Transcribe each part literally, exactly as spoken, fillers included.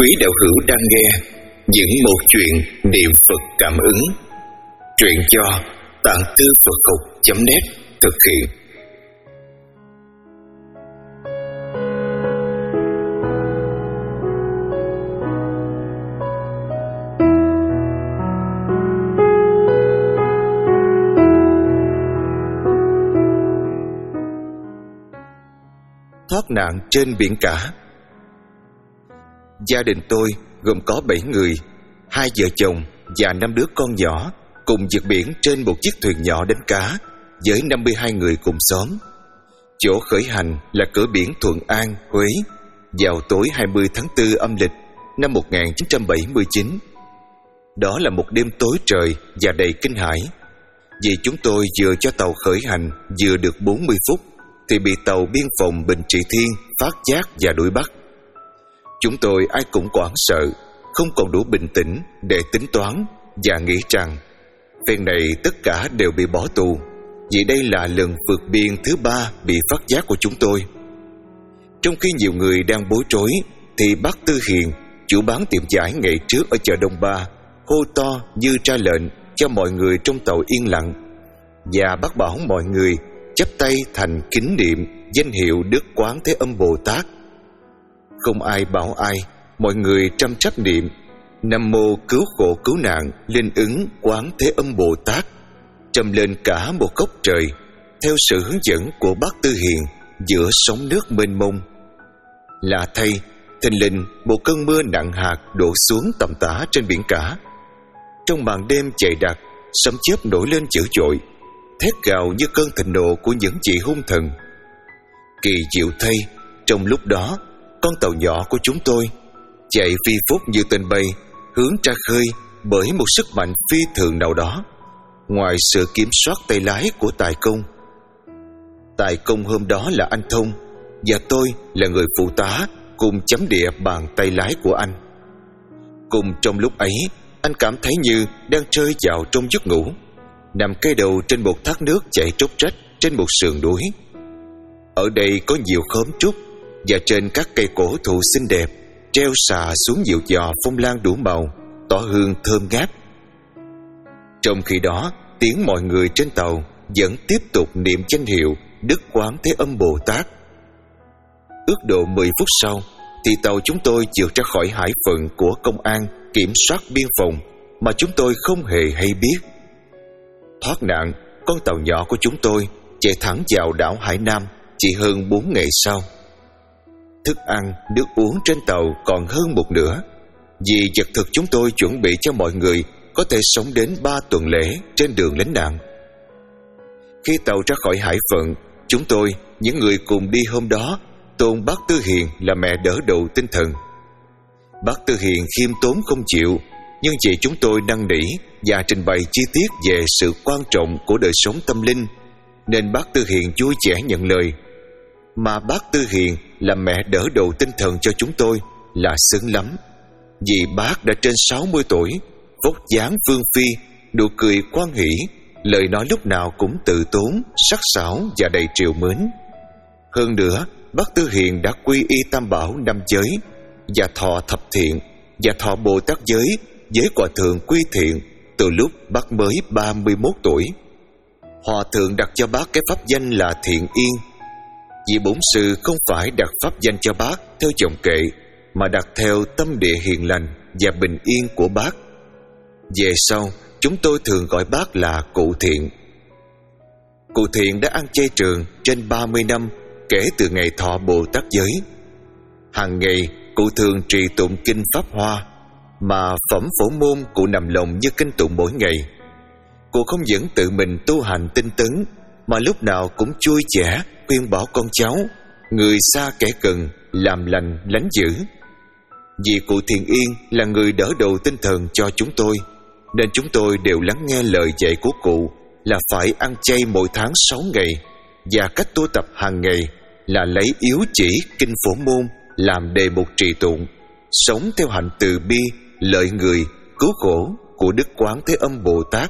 quý đạo hữu đang nghe những một chuyện niệm Phật cảm ứng. Truyện do tạng thư Phật học chấm net thực hiện. Thoát nạn trên biển cả. Gia đình tôi gồm có bảy người, hai vợ chồng và năm đứa con nhỏ, cùng vượt biển trên một chiếc thuyền nhỏ đánh cá với năm mươi hai người cùng xóm. Chỗ khởi hành là cửa biển Thuận An, Huế, vào tối hai mươi tháng tư âm lịch năm một nghìn chín trăm bảy mươi chín. Đó là một đêm tối trời và đầy kinh hãi, vì chúng tôi vừa cho tàu khởi hành vừa được bốn mươi phút thì bị tàu biên phòng Bình Trị Thiên phát giác và đuổi bắt. Chúng tôi ai cũng hoảng sợ, không còn đủ bình tĩnh để tính toán và nghĩ rằng phen này tất cả đều bị bỏ tù, vì đây là lần vượt biên thứ ba bị phát giác của chúng tôi. Trong khi nhiều người đang bối rối thì bác Tư Hiền, chủ bán tiệm vải ngày trước ở chợ Đông Ba, hô to như ra lệnh cho mọi người trong tàu yên lặng, và bác bảo mọi người chắp tay thành kính niệm danh hiệu Đức Quán Thế Âm Bồ Tát. Không ai bảo ai, mọi người trăm trách niệm Nam Mô Cứu Khổ Cứu Nạn Linh Ứng Quán Thế Âm Bồ Tát, trầm lên cả một góc trời theo sự hướng dẫn của bác Tư Hiền giữa sóng nước mênh mông. Lạ thay, thình lình một cơn mưa nặng hạt đổ xuống tầm tã trên biển cả. Trong màn đêm dày đặc, sấm chớp nổi lên dữ dội, thét gào như cơn thịnh nộ của những vị hung thần. Kỳ diệu thay, trong lúc đó, con tàu nhỏ của chúng tôi chạy phi phúc như tên bay hướng ra khơi bởi một sức mạnh phi thường nào đó, ngoài sự kiểm soát tay lái của tài công. Tài công hôm đó là anh Thông, và tôi là người phụ tá cùng chấm địa bàn tay lái của anh. Cùng trong lúc ấy, anh cảm thấy như đang rơi vào trong giấc ngủ, nằm kê đầu trên một thác nước chảy róc rách trên một sườn núi. Ở đây có nhiều khóm trúc, và trên các cây cổ thụ xinh đẹp treo xà xuống nhiều giò phong lan đủ màu, tỏa hương thơm ngát. Trong khi đó, tiếng mọi người trên tàu vẫn tiếp tục niệm danh hiệu Đức Quán Thế Âm Bồ Tát. Ước độ mười phút sau thì tàu chúng tôi vượt ra khỏi hải phận của công an kiểm soát biên phòng mà chúng tôi không hề hay biết. Thoát nạn, con tàu nhỏ của chúng tôi chạy thẳng vào đảo Hải Nam chỉ hơn bốn ngày sau. Thức ăn, nước uống trên tàu còn hơn một nửa, vì vật thực chúng tôi chuẩn bị cho mọi người có thể sống đến ba tuần lễ trên đường lánh nạn. Khi tàu ra khỏi hải phận, chúng tôi, những người cùng đi hôm đó, tôn bác Tư Hiền là mẹ đỡ đầu tinh thần. Bác Tư Hiền khiêm tốn không chịu, nhưng vì chúng tôi năn nỉ và trình bày chi tiết về sự quan trọng của đời sống tâm linh, nên bác Tư Hiền vui vẻ nhận lời. Mà bác Tư Hiền làm mẹ đỡ đầu tinh thần cho chúng tôi là xứng lắm, vì bác đã trên sáu mươi tuổi, vóc dáng vương phi, nụ cười quan hỷ, lời nói lúc nào cũng từ tốn, sắc sảo và đầy trìu mến. Hơn nữa, bác Tư Hiền đã quy y tam bảo năm giới và thọ thập thiện và thọ Bồ Tát giới với Hòa thượng Quy Thiện từ lúc bác mới ba mươi mốt tuổi. Hòa thượng đặt cho bác cái pháp danh là Thiện Yên, vì bổn sư không phải đặt pháp danh cho bác theo giọng kệ, mà đặt theo tâm địa hiền lành và bình yên của bác. Về sau, chúng tôi thường gọi bác là Cụ Thiện. Cụ Thiện đã ăn chay trường trên ba mươi năm kể từ ngày thọ Bồ Tát giới. Hàng ngày, cụ thường trì tụng kinh Pháp Hoa, mà phẩm phổ môn cụ nằm lòng như kinh tụng mỗi ngày. Cụ không những tự mình tu hành tinh tấn, mà lúc nào cũng vui vẻ khuyên bảo con cháu, người xa kẻ gần, làm lành lánh dữ. Vì cụ Thiện Yên là người đỡ đầu tinh thần cho chúng tôi, nên chúng tôi đều lắng nghe lời dạy của cụ là phải ăn chay mỗi tháng sáu ngày, và cách tu tập hàng ngày là lấy yếu chỉ kinh Phổ Môn làm đề mục trì tụng, sống theo hạnh từ bi, lợi người, cứu khổ của Đức Quán Thế Âm Bồ Tát.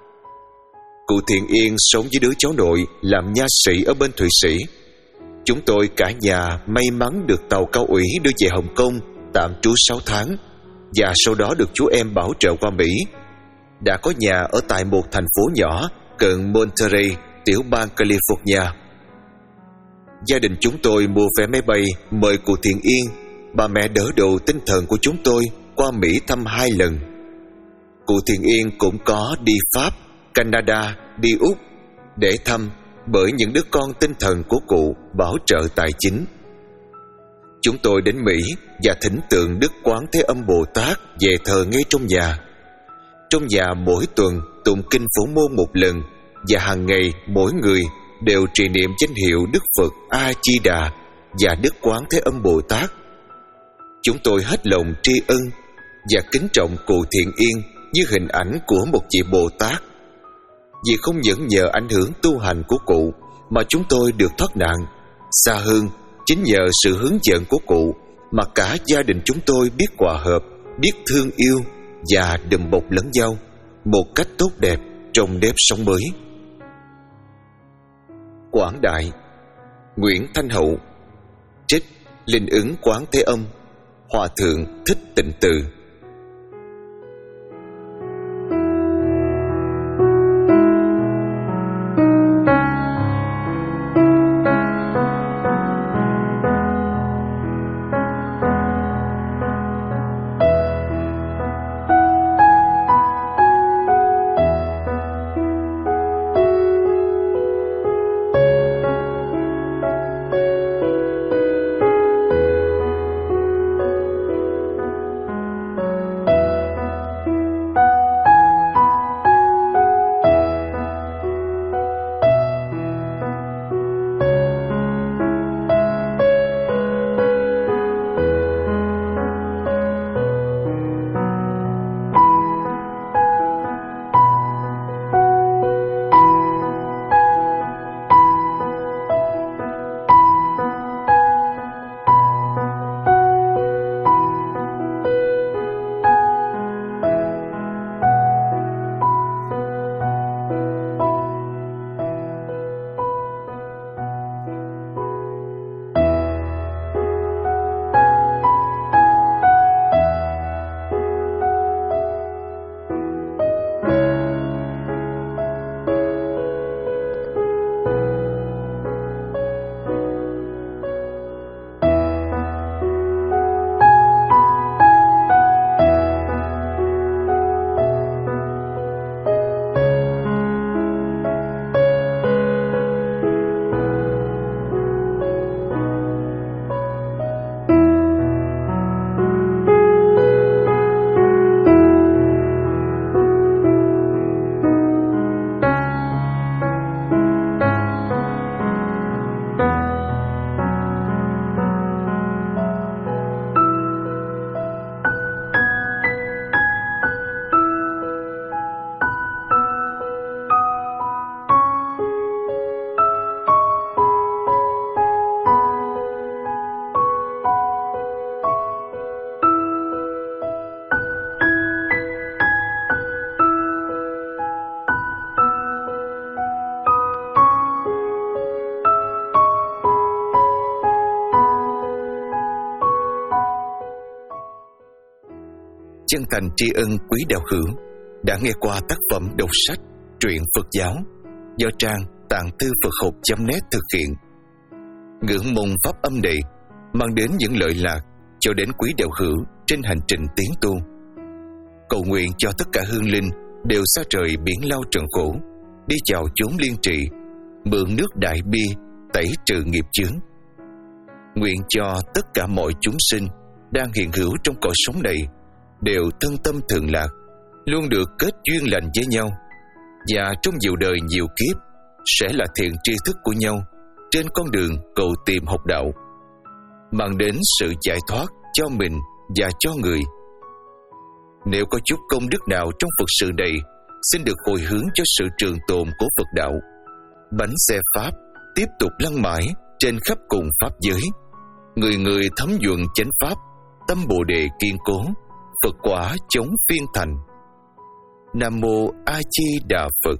Cụ Thiện Yên sống với đứa cháu nội làm nha sĩ ở bên Thụy Sĩ. Chúng tôi cả nhà may mắn được tàu cao ủy đưa về Hồng Kông tạm trú sáu tháng, và sau đó được chú em bảo trợ qua Mỹ. Đã có nhà ở tại một thành phố nhỏ cận Monterey, tiểu bang California. Gia đình chúng tôi mua vé máy bay mời cụ Thiện Yên, bà mẹ đỡ đầu tinh thần của chúng tôi, qua Mỹ thăm hai lần. Cụ Thiện Yên cũng có đi Pháp, Canada, đi Úc để thăm, bởi những đứa con tinh thần của cụ bảo trợ tài chính. Chúng tôi đến Mỹ và thỉnh tượng Đức Quán Thế Âm Bồ Tát về thờ ngay trong nhà. Trong nhà mỗi tuần tụng kinh Phổ Môn một lần, và hàng ngày mỗi người đều trì niệm danh hiệu Đức Phật A Di Đà và Đức Quán Thế Âm Bồ Tát. Chúng tôi hết lòng tri ân và kính trọng cụ Thiện Yên như hình ảnh của một vị Bồ Tát. Vì không những nhờ ảnh hưởng tu hành của cụ mà chúng tôi được thoát nạn, xa hơn chính nhờ sự hướng dẫn của cụ mà cả gia đình chúng tôi biết hòa hợp, biết thương yêu và đùm bọc lẫn nhau một cách tốt đẹp trong nếp sống mới. Quảng Đại, Nguyễn Thanh Hậu. Trích Linh ứng Quán Thế Âm, Hòa thượng Thích Tịnh Từ. Chân thành tri ân quý đạo hữu đã nghe qua tác phẩm đọc sách Truyện Phật Giáo do trang tạng thư Phật học chấm net thực hiện. Ngưỡng mong pháp âm này mang đến những lợi lạc cho đến quý đạo hữu trên hành trình tiến tu. Cầu nguyện cho tất cả hương linh đều xa trời biển lao trần khổ, đi chào chốn liên trị, mượn nước đại bi tẩy trừ nghiệp chướng. Nguyện cho tất cả mọi chúng sinh đang hiện hữu trong cõi sống này đều thân tâm thường lạc, luôn được kết duyên lành với nhau, và trong nhiều đời nhiều kiếp sẽ là thiện tri thức của nhau trên con đường cầu tìm học đạo, mang đến sự giải thoát cho mình và cho người. Nếu có chút công đức nào trong Phật sự này, xin được hồi hướng cho sự trường tồn của Phật đạo. Bánh xe Pháp tiếp tục lăn mãi trên khắp cùng Pháp giới, người người thấm nhuận chánh Pháp, tâm Bồ Đề kiên cố, Phật quả chống phiên thành. Nam Mô A Di Đà Phật.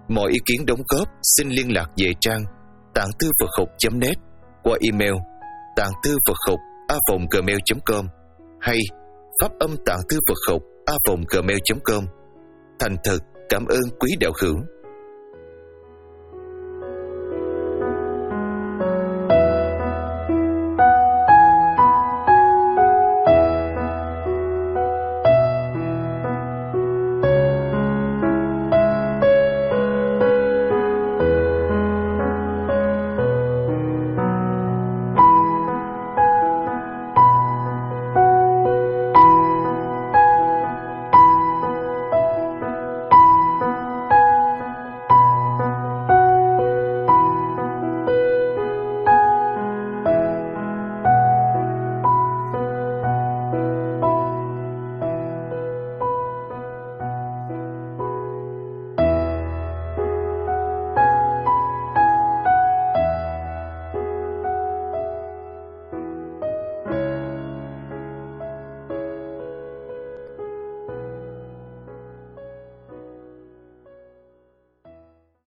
Mọi ý kiến đóng góp xin liên lạc về trang tạng thư Phật học chấm net qua email tạng thư Phật học a vòng gmail chấm com hay pháp âm tạng thư Phật học a vòng gmail chấm com. Thành thật cảm ơn quý đạo hữu.